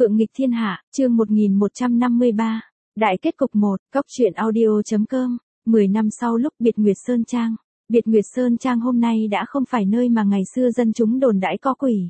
Phượng nghịch thiên hạ, chương 1153. Đại kết cục 1, Cốc truyện audio.com. 10 năm sau lúc Biệt Nguyệt Sơn Trang. Biệt Nguyệt Sơn Trang hôm nay đã không phải nơi mà ngày xưa dân chúng đồn đãi có quỷ.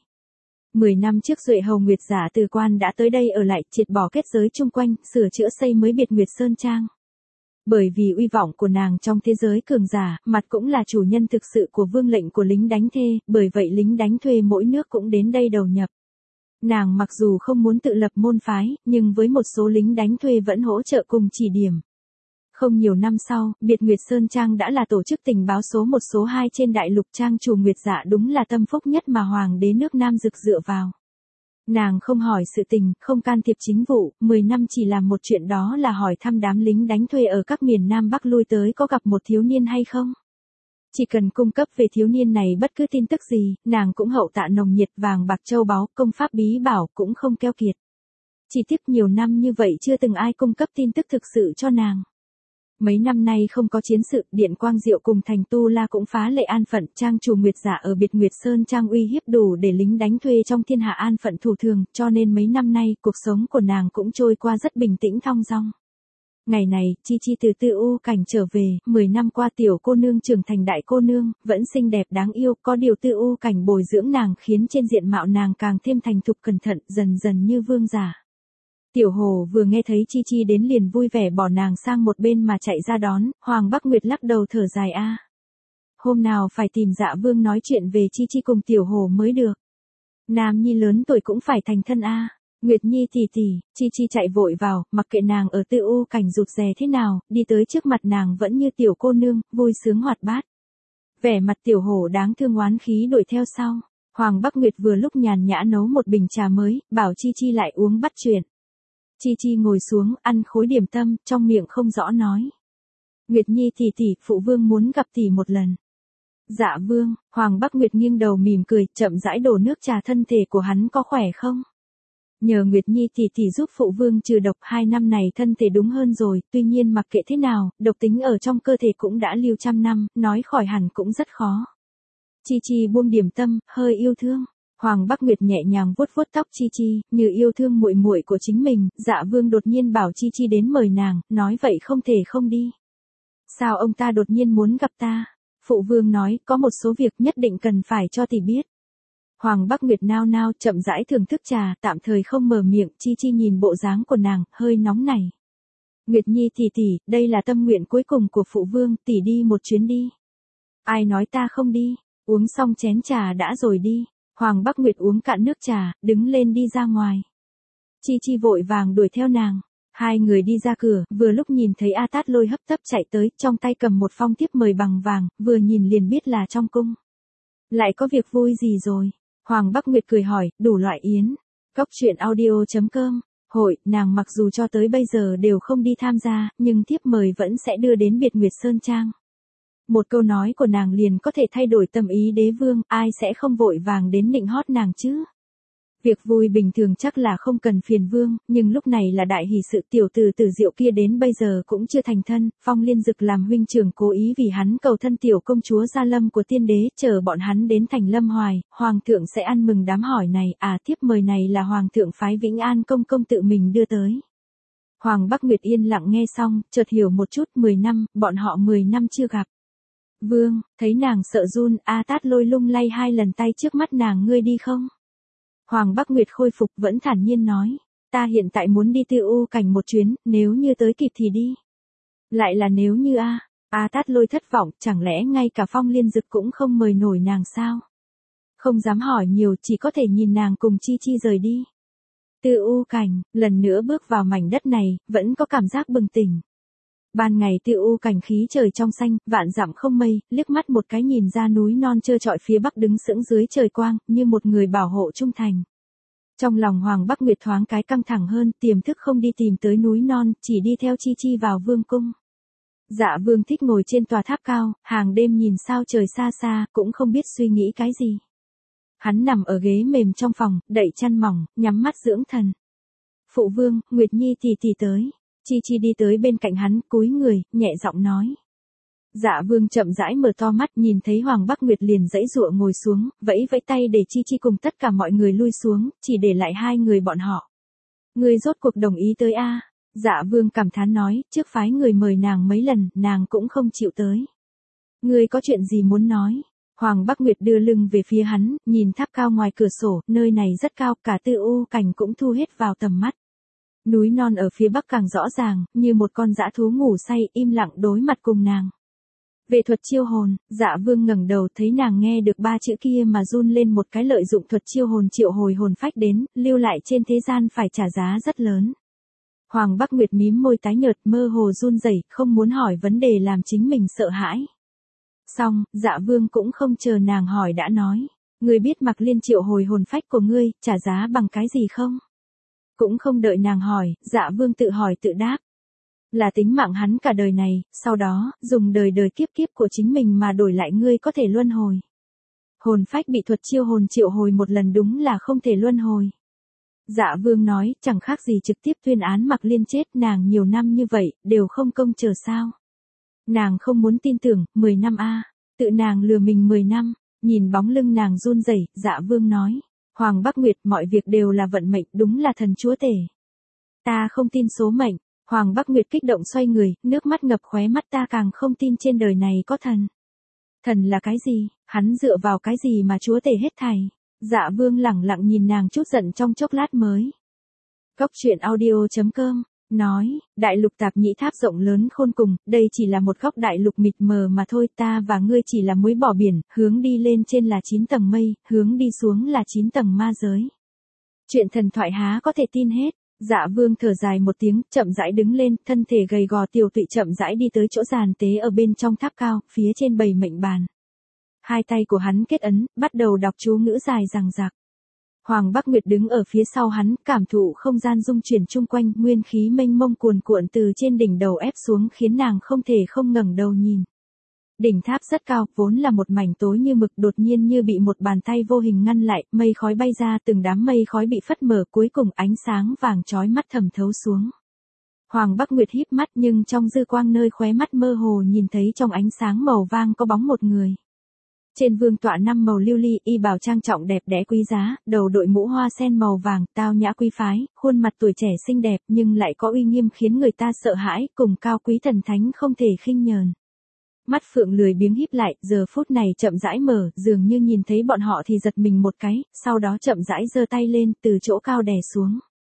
10 năm trước Duệ Hầu Nguyệt Giả từ quan đã tới đây ở lại, triệt bỏ kết giới chung quanh, sửa chữa xây mới Biệt Nguyệt Sơn Trang. Bởi vì uy vọng của nàng trong thế giới cường giả, mặt cũng là chủ nhân thực sự của vương lệnh của lính đánh thuê, bởi vậy lính đánh thuê mỗi nước cũng đến đây đầu nhập. Nàng mặc dù không muốn tự lập môn phái, nhưng với một số lính đánh thuê vẫn hỗ trợ cùng chỉ điểm. Không nhiều năm sau, Biệt Nguyệt Sơn Trang đã là tổ chức tình báo số 1 số 2 trên đại lục, trang chủ Nguyệt Dạ đúng là tâm phúc nhất mà hoàng đế nước Nam Dực dựa vào. Nàng không hỏi sự tình, không can thiệp chính vụ, 10 năm chỉ làm một chuyện, đó là hỏi thăm đám lính đánh thuê ở các miền Nam Bắc lui tới có gặp một thiếu niên hay không. Chỉ cần cung cấp về thiếu niên này bất cứ tin tức gì, nàng cũng hậu tạ nồng nhiệt, vàng bạc châu báu, công pháp bí bảo cũng không keo kiệt. Chỉ tiếc nhiều năm như vậy chưa từng ai cung cấp tin tức thực sự cho nàng. Mấy năm nay không có chiến sự, Điện Quang Diệu cùng Thành Tu La cũng phá lệ an phận, trang chủ Nguyệt Dạ ở Biệt Nguyệt Sơn Trang uy hiếp đủ để lính đánh thuê trong thiên hạ an phận thủ thường, cho nên mấy năm nay cuộc sống của nàng cũng trôi qua rất bình tĩnh thong dong. Ngày này, Chi Chi từ Tư U Cảnh trở về, 10 năm qua tiểu cô nương trưởng thành đại cô nương, vẫn xinh đẹp đáng yêu, có điều Tư U Cảnh bồi dưỡng nàng khiến trên diện mạo nàng càng thêm thành thục cẩn thận, dần dần như vương giả. Tiểu Hồ vừa nghe thấy Chi Chi đến liền vui vẻ bỏ nàng sang một bên mà chạy ra đón, Hoàng Bắc Nguyệt lắc đầu thở dài a. Hôm nào phải tìm Dạ Vương nói chuyện về Chi Chi cùng Tiểu Hồ mới được. Nam nhi lớn tuổi cũng phải thành thân a. Nguyệt Nhi tỷ tỷ, Chi Chi chạy vội vào, mặc kệ nàng ở Tư U Cảnh rụt rè thế nào, đi tới trước mặt nàng vẫn như tiểu cô nương, vui sướng hoạt bát. Vẻ mặt Tiểu Hổ đáng thương oán khí đuổi theo sau. Hoàng Bắc Nguyệt vừa lúc nhàn nhã nấu một bình trà mới, bảo Chi Chi lại uống bắt chuyện. Chi Chi ngồi xuống, ăn khối điểm tâm, trong miệng không rõ nói. Nguyệt Nhi tỷ tỷ, phụ vương muốn gặp tỷ một lần. Dạ vương, Hoàng Bắc Nguyệt nghiêng đầu mỉm cười, chậm rãi đổ nước trà, thân thể của hắn có khỏe không? Nhờ Nguyệt Nhi tỷ tỷ giúp phụ vương trừ độc, 2 năm này thân thể đúng hơn rồi, tuy nhiên mặc kệ thế nào, độc tính ở trong cơ thể cũng đã lưu trăm năm, nói khỏi hẳn cũng rất khó. Chi Chi buông điểm tâm, hơi yêu thương. Hoàng Bắc Nguyệt nhẹ nhàng vuốt vuốt tóc Chi Chi, như yêu thương muội muội của chính mình. Dạ Vương đột nhiên bảo Chi Chi đến mời nàng, nói vậy không thể không đi. Sao ông ta đột nhiên muốn gặp ta? Phụ vương nói, có một số việc nhất định cần phải cho tỷ biết. Hoàng Bắc Nguyệt nao nao, chậm rãi thưởng thức trà, tạm thời không mở miệng. Chi Chi nhìn bộ dáng của nàng, hơi nóng nảy. Nguyệt Nhi tỷ tỷ, đây là tâm nguyện cuối cùng của phụ vương, tỷ đi một chuyến đi. Ai nói ta không đi? Uống xong chén trà đã rồi đi. Hoàng Bắc Nguyệt uống cạn nước trà, đứng lên đi ra ngoài. Chi Chi vội vàng đuổi theo nàng. Hai người đi ra cửa, vừa lúc nhìn thấy A Tát Lôi hấp tấp chạy tới, trong tay cầm một phong thiếp mời bằng vàng, vừa nhìn liền biết là trong cung. Lại có việc vui gì rồi? Hoàng Bắc Nguyệt cười hỏi, đủ loại yến. Cốc truyện audio.com. Hội, nàng mặc dù cho tới bây giờ đều không đi tham gia, nhưng thiếp mời vẫn sẽ đưa đến Biệt Nguyệt Sơn Trang. Một câu nói của nàng liền có thể thay đổi tâm ý đế vương, ai sẽ không vội vàng đến nịnh hót nàng chứ. Việc vui bình thường chắc là không cần phiền vương, nhưng lúc này là đại hỷ sự, tiểu tử Tử Diệu kia đến bây giờ cũng chưa thành thân, Phong Liên Dực làm huynh trưởng cố ý vì hắn cầu thân tiểu công chúa Gia Lâm của tiên đế, chờ bọn hắn đến thành Lâm Hoài, hoàng thượng sẽ ăn mừng đám hỏi này, thiếp mời này là hoàng thượng phái Vĩnh An công công tự mình đưa tới. Hoàng Bắc Nguyệt yên lặng nghe xong, chợt hiểu một chút, 10 năm, bọn họ 10 năm chưa gặp. Vương, thấy nàng sợ run, A Tát Lôi lung lay 2 lần tay trước mắt nàng, ngươi đi không? Hoàng Bắc Nguyệt khôi phục vẫn thản nhiên nói, ta hiện tại muốn đi Tư U Cảnh một chuyến, nếu như tới kịp thì đi. Lại là nếu như A Tát Lôi thất vọng, chẳng lẽ ngay cả Phong Liên Dực cũng không mời nổi nàng sao? Không dám hỏi nhiều, chỉ có thể nhìn nàng cùng Chi Chi rời đi. Tư U Cảnh, lần nữa bước vào mảnh đất này, vẫn có cảm giác bừng tỉnh. Ban ngày Tư U Cảnh khí trời trong xanh, vạn dặm không mây, liếc mắt một cái nhìn ra núi non trơ trọi phía bắc đứng sững dưới trời quang, như một người bảo hộ trung thành. Trong lòng Hoàng Bắc Nguyệt thoáng cái căng thẳng hơn, tiềm thức không đi tìm tới núi non, chỉ đi theo Chi Chi vào vương cung. Dạ Vương thích ngồi trên tòa tháp cao, hàng đêm nhìn sao trời xa xa, cũng không biết suy nghĩ cái gì. Hắn nằm ở ghế mềm trong phòng, đậy chăn mỏng, nhắm mắt dưỡng thần. Phụ vương, Nguyệt Nhi tỷ tỷ tới. Chi Chi đi tới bên cạnh hắn, cúi người, nhẹ giọng nói. Dạ Vương chậm rãi mở to mắt, nhìn thấy Hoàng Bắc Nguyệt liền giãy giụa ngồi xuống, vẫy vẫy tay để Chi Chi cùng tất cả mọi người lui xuống, chỉ để lại 2 người bọn họ. Ngươi rốt cuộc đồng ý tới a? Dạ Vương cảm thán nói, trước phái người mời nàng mấy lần, nàng cũng không chịu tới. Ngươi có chuyện gì muốn nói? Hoàng Bắc Nguyệt đưa lưng về phía hắn, nhìn tháp cao ngoài cửa sổ, nơi này rất cao, cả tư u cảnh cũng thu hết vào tầm mắt. Núi non ở phía bắc càng rõ ràng, như một con dã thú ngủ say, im lặng đối mặt cùng nàng. Về thuật chiêu hồn, Dạ Vương ngẩng đầu thấy nàng nghe được 3 chữ kia mà run lên một cái, lợi dụng thuật chiêu hồn triệu hồi hồn phách đến, lưu lại trên thế gian phải trả giá rất lớn. Hoàng Bắc Nguyệt mím môi tái nhợt, mơ hồ run rẩy, không muốn hỏi vấn đề làm chính mình sợ hãi. Xong, Dạ Vương cũng không chờ nàng hỏi đã nói, ngươi biết Mạc Liên triệu hồi hồn phách của ngươi, trả giá bằng cái gì không? Cũng không đợi nàng hỏi, Dạ Vương tự hỏi tự đáp. Là tính mạng hắn cả đời này, sau đó, dùng đời đời kiếp kiếp của chính mình mà đổi lại ngươi có thể luân hồi. Hồn phách bị thuật chiêu hồn triệu hồi một lần đúng là không thể luân hồi. Dạ Vương nói, chẳng khác gì trực tiếp tuyên án Mạc Liên chết, nàng nhiều năm như vậy, đều không công chờ sao. Nàng không muốn tin tưởng, 10 năm a, tự nàng lừa mình 10 năm, nhìn bóng lưng nàng run rẩy, Dạ Vương nói, Hoàng Bắc Nguyệt, mọi việc đều là vận mệnh, đúng là thần chúa tể. Ta không tin số mệnh. Hoàng Bắc Nguyệt kích động xoay người, nước mắt ngập khóe mắt, ta càng không tin trên đời này có thần. Thần là cái gì? Hắn dựa vào cái gì mà chúa tể hết thảy? Dạ Vương lẳng lặng nhìn nàng chút giận trong chốc lát mới. Cốc truyện audio.com nói, đại lục tạp nhĩ tháp rộng lớn khôn cùng, đây chỉ là một góc đại lục mịt mờ mà thôi, ta và ngươi chỉ là muối bỏ biển, hướng đi lên trên là 9 tầng mây, hướng đi xuống là 9 tầng ma giới. Chuyện thần thoại há có thể tin hết. Dạ Vương thở dài một tiếng, chậm rãi đứng lên, thân thể gầy gò tiều tụy chậm rãi đi tới chỗ giàn tế ở bên trong tháp cao, phía trên bầy mệnh bàn. Hai tay của hắn kết ấn, bắt đầu đọc chú ngữ dài dằng dặc. Hoàng Bắc Nguyệt đứng ở phía sau hắn, cảm thụ không gian dung chuyển chung quanh, nguyên khí mênh mông cuồn cuộn từ trên đỉnh đầu ép xuống khiến nàng không thể không ngẩng đầu nhìn. Đỉnh tháp rất cao, vốn là một mảnh tối như mực, đột nhiên như bị một bàn tay vô hình ngăn lại, mây khói bay ra, từng đám mây khói bị phất mở, cuối cùng ánh sáng vàng chói mắt thẩm thấu xuống. Hoàng Bắc Nguyệt híp mắt, nhưng trong dư quang nơi khóe mắt mơ hồ nhìn thấy trong ánh sáng màu vàng có bóng một người. Trên vương tọa 5 màu lưu ly, y bào trang trọng đẹp đẽ quý giá, đầu đội mũ hoa sen màu vàng, tao nhã quý phái, khuôn mặt tuổi trẻ xinh đẹp nhưng lại có uy nghiêm khiến người ta sợ hãi, cùng cao quý thần thánh không thể khinh nhờn. Mắt Phượng lười biếng híp lại, giờ phút này chậm rãi mở, dường như nhìn thấy bọn họ thì giật mình một cái, sau đó chậm rãi giơ tay lên, từ chỗ cao đè xuống.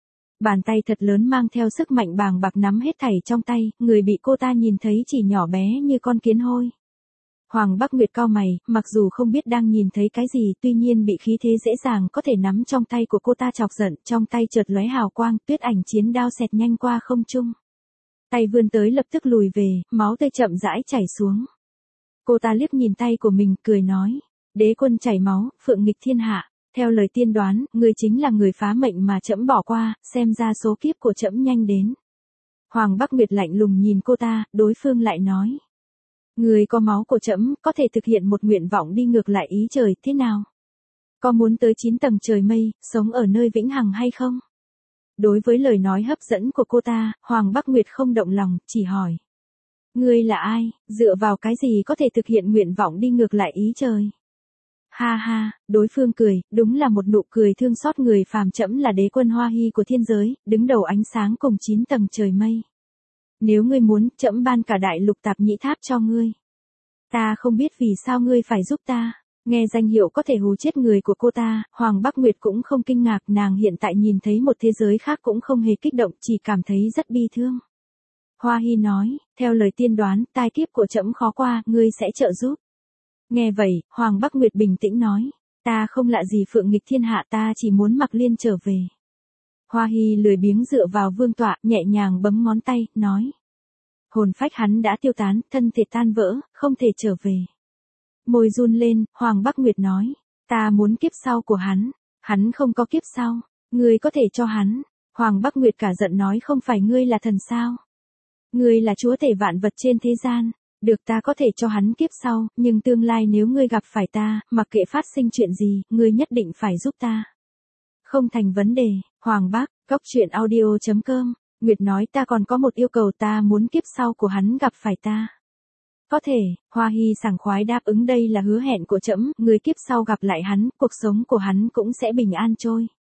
Bàn tay thật lớn mang theo sức mạnh bàng bạc nắm hết thảy trong tay, người bị cô ta nhìn thấy chỉ nhỏ bé như con kiến hôi. Hoàng Bắc Nguyệt cau mày, mặc dù không biết đang nhìn thấy cái gì, tuy nhiên bị khí thế dễ dàng có thể nắm trong tay của cô ta chọc giận, trong tay chợt lóe hào quang, tuyết ảnh chiến đao xẹt nhanh qua không trung. Tay vươn tới lập tức lùi về, máu tươi chậm rãi chảy xuống. Cô ta liếc nhìn tay của mình, cười nói, đế quân chảy máu, phượng nghịch thiên hạ, theo lời tiên đoán, ngươi chính là người phá mệnh mà trẫm bỏ qua, xem ra số kiếp của trẫm nhanh đến. Hoàng Bắc Nguyệt lạnh lùng nhìn cô ta, đối phương lại nói, người có máu của trẫm, có thể thực hiện một nguyện vọng đi ngược lại ý trời, thế nào? Có muốn tới 9 tầng trời mây, sống ở nơi vĩnh hằng hay không? Đối với lời nói hấp dẫn của cô ta, Hoàng Bắc Nguyệt không động lòng, chỉ hỏi. Ngươi là ai, dựa vào cái gì có thể thực hiện nguyện vọng đi ngược lại ý trời? Ha ha, đối phương cười, đúng là một nụ cười thương xót người phàm, trẫm là đế quân Hoa Hy của thiên giới, đứng đầu ánh sáng cùng 9 tầng trời mây. Nếu ngươi muốn, trẫm ban cả đại lục tạp nhĩ tháp cho ngươi. Ta không biết vì sao ngươi phải giúp ta. Nghe danh hiệu có thể hù chết người của cô ta, Hoàng Bắc Nguyệt cũng không kinh ngạc, nàng hiện tại nhìn thấy một thế giới khác cũng không hề kích động, chỉ cảm thấy rất bi thương. Hoa Hy nói, theo lời tiên đoán, tai kiếp của trẫm khó qua, ngươi sẽ trợ giúp. Nghe vậy, Hoàng Bắc Nguyệt bình tĩnh nói, ta không lạ gì phượng nghịch thiên hạ, ta chỉ muốn Mạc Liên trở về. Hoa Hy lười biếng dựa vào vương tọa, nhẹ nhàng bấm ngón tay, nói. Hồn phách hắn đã tiêu tán, thân thể tan vỡ, không thể trở về. Môi run lên, Hoàng Bắc Nguyệt nói, ta muốn kiếp sau của hắn không có kiếp sau, ngươi có thể cho hắn. Hoàng Bắc Nguyệt cả giận nói, không phải ngươi là thần sao? Ngươi là chúa tể vạn vật trên thế gian, được, ta có thể cho hắn kiếp sau, nhưng tương lai nếu ngươi gặp phải ta, mặc kệ phát sinh chuyện gì, ngươi nhất định phải giúp ta. Không thành vấn đề. Hoàng Bắc, Cốc truyện audio.com, Nguyệt nói, ta còn có một yêu cầu, ta muốn kiếp sau của hắn gặp phải ta. Có thể, Hoa Hy sảng khoái đáp ứng, đây là hứa hẹn của trẫm, người kiếp sau gặp lại hắn, cuộc sống của hắn cũng sẽ bình an trôi.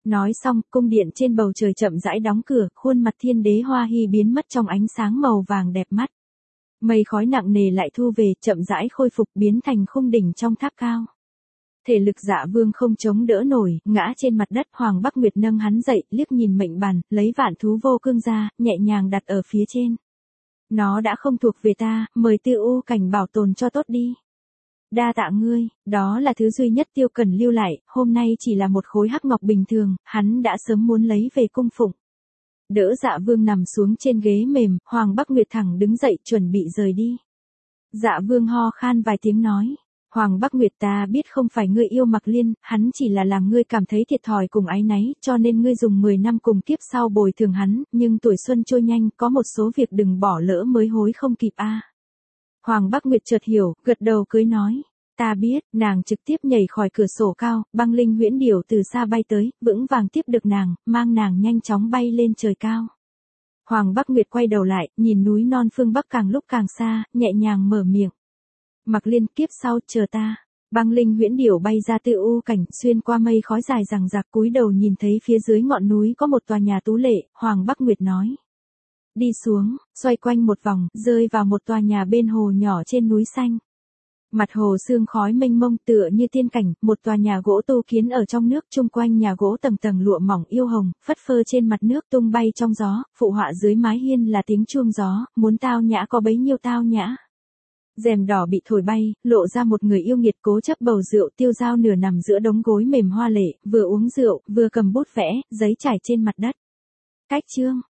Nói xong, cung điện trên bầu trời chậm rãi đóng cửa, khuôn mặt Thiên Đế Hoa Hy biến mất trong ánh sáng màu vàng đẹp mắt. Mây khói nặng nề lại thu về, chậm rãi khôi phục biến thành khung đỉnh trong tháp cao. Thể lực Dạ Vương không chống đỡ nổi, ngã trên mặt đất. Hoàng Bắc Nguyệt nâng hắn dậy, liếc nhìn mệnh bàn, lấy vạn thú vô cương ra, nhẹ nhàng đặt ở phía trên. Nó đã không thuộc về ta, mời Tư U Cảnh bảo tồn cho tốt đi. Đa tạ ngươi, đó là thứ duy nhất Tiêu Cần lưu lại, hôm nay chỉ là một khối hắc ngọc bình thường, hắn đã sớm muốn lấy về cung phụng. Đỡ Dạ Vương nằm xuống trên ghế mềm, Hoàng Bắc Nguyệt thẳng đứng dậy chuẩn bị rời đi. Dạ Vương ho khan vài tiếng nói. Hoàng Bắc Nguyệt, ta biết không phải ngươi yêu Mặc Liên, hắn chỉ là làm ngươi cảm thấy thiệt thòi cùng áy náy, cho nên ngươi dùng 10 năm cùng kiếp sau bồi thường hắn, nhưng tuổi xuân trôi nhanh, có một số việc đừng bỏ lỡ mới hối không kịp a. Hoàng Bắc Nguyệt chợt hiểu, gật đầu cưới nói. Ta biết, nàng trực tiếp nhảy khỏi cửa sổ cao, băng linh huyễn điểu từ xa bay tới, vững vàng tiếp được nàng, mang nàng nhanh chóng bay lên trời cao. Hoàng Bắc Nguyệt quay đầu lại, nhìn núi non phương Bắc càng lúc càng xa, nhẹ nhàng mở miệng. Mặc Liên, kiếp sau chờ ta. Băng linh huyễn điểu bay ra Tư U Cảnh, xuyên qua mây khói dài rằng rạc, cúi đầu nhìn thấy phía dưới ngọn núi có một tòa nhà tú lệ. Hoàng Bắc Nguyệt nói. Đi xuống, xoay quanh một vòng, rơi vào một tòa nhà bên hồ nhỏ trên núi xanh. Mặt hồ sương khói mênh mông tựa như tiên cảnh, một tòa nhà gỗ tu kiến ở trong nước, chung quanh nhà gỗ tầng tầng lụa mỏng yêu hồng, phất phơ trên mặt nước tung bay trong gió, phụ họa dưới mái hiên là tiếng chuông gió, muốn tao nhã có bấy nhiêu tao nhã. Rèm đỏ bị thổi bay, lộ ra một người yêu nghiệt cố chấp bầu rượu, Tiêu Dao nửa nằm giữa đống gối mềm hoa lệ, vừa uống rượu, vừa cầm bút vẽ, giấy trải trên mặt đất. Cách chương